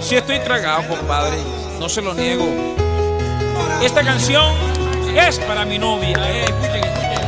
Sí estoy tragado, compadre, no se lo niego. Esta canción es para mi novia. Escuchen.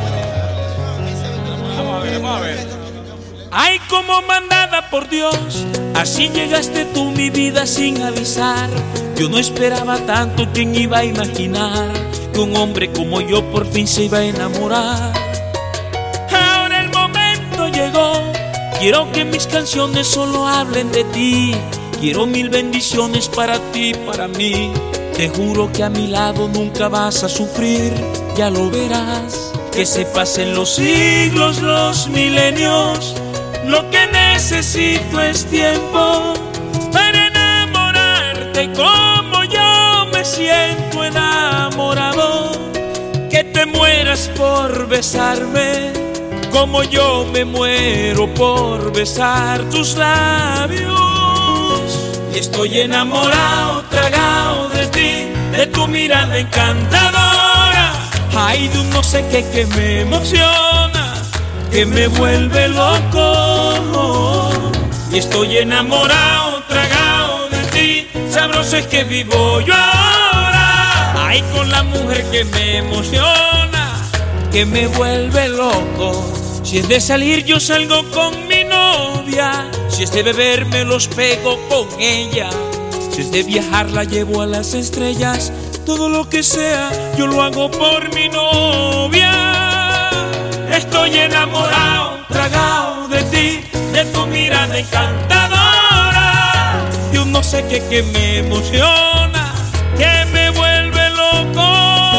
Vamos a ver. Ay, como mandada por Dios, así llegaste tú mi vida sin avisar. Yo no esperaba tanto, ¿quién iba a imaginar que un hombre como yo por fin se iba a enamorar? Ahora el momento llegó, quiero que mis canciones solo hablen de ti. Quiero 1000 bendiciones para ti, para mí. Te juro que a mi lado nunca vas a sufrir, ya lo verás. Que se pasen los siglos, los milenios, lo que necesito es tiempo para enamorarte como yo me siento enamorado. Que te mueras por besarme como yo me muero por besar tus labios. Y estoy enamorado, tragado de ti, de tu mirada encantadora. Ay, de un no sé qué que me emociona, que me vuelve loco. Y estoy enamorado, tragado de ti, sabroso es que vivo yo ahora. Ay, con la mujer que me emociona, que me vuelve loco. Si es de salir yo salgo con mi novia, si es de beber me los pego con ella, si es de viajar la llevo a las estrellas. Todo lo que sea yo lo hago por mi novia. Estoy enamorado, tragado de ti, de tu mirada encantadora. Y un no sé qué que me emociona, que me vuelve loco.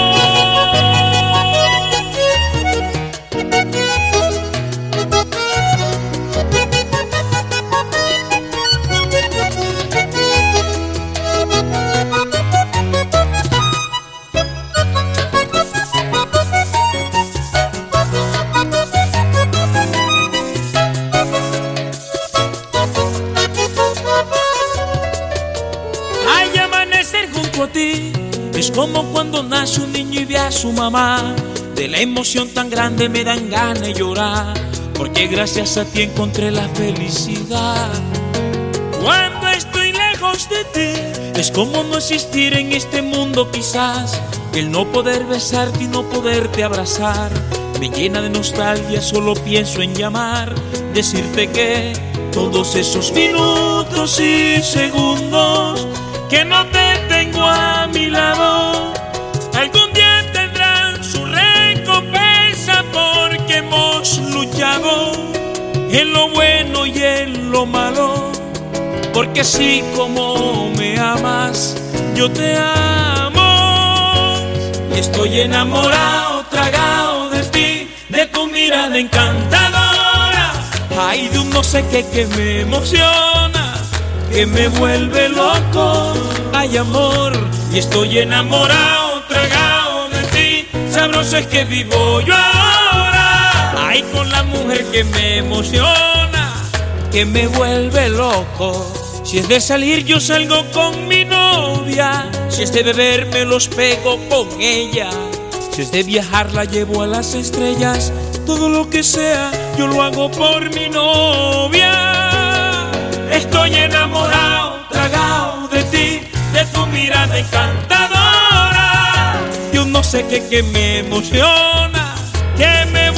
Es como cuando nace un niño y ve a su mamá. De la emoción tan grande me dan ganas de llorar, porque gracias a ti encontré la felicidad. Cuando estoy lejos de ti, es como no existir en este mundo quizás. El no poder besarte y no poderte abrazar me llena de nostalgia, solo pienso en llamar, decirte que todos esos minutos y segundos que no te tengo a mi lado, algún día tendrán su recompensa, porque hemos luchado en lo bueno y en lo malo, porque así como me amas, yo te amo. Y estoy enamorado, tragado de ti, de tu mirada encantadora. Ay, de un no sé qué que me emociona, que me vuelve loco. Ay, amor, y estoy enamorado, tragado de ti, sabroso es que vivo yo ahora. Ay, con la mujer que me emociona, que me vuelve loco. Si es de salir yo salgo con mi novia, si es de beber me los pego con ella, si es de viajar la llevo a las estrellas. Todo lo que sea yo lo hago por mi novia. Estoy enamorado, tragado de ti, de tu mirada encantadora. Yo no sé qué que me emociona, que me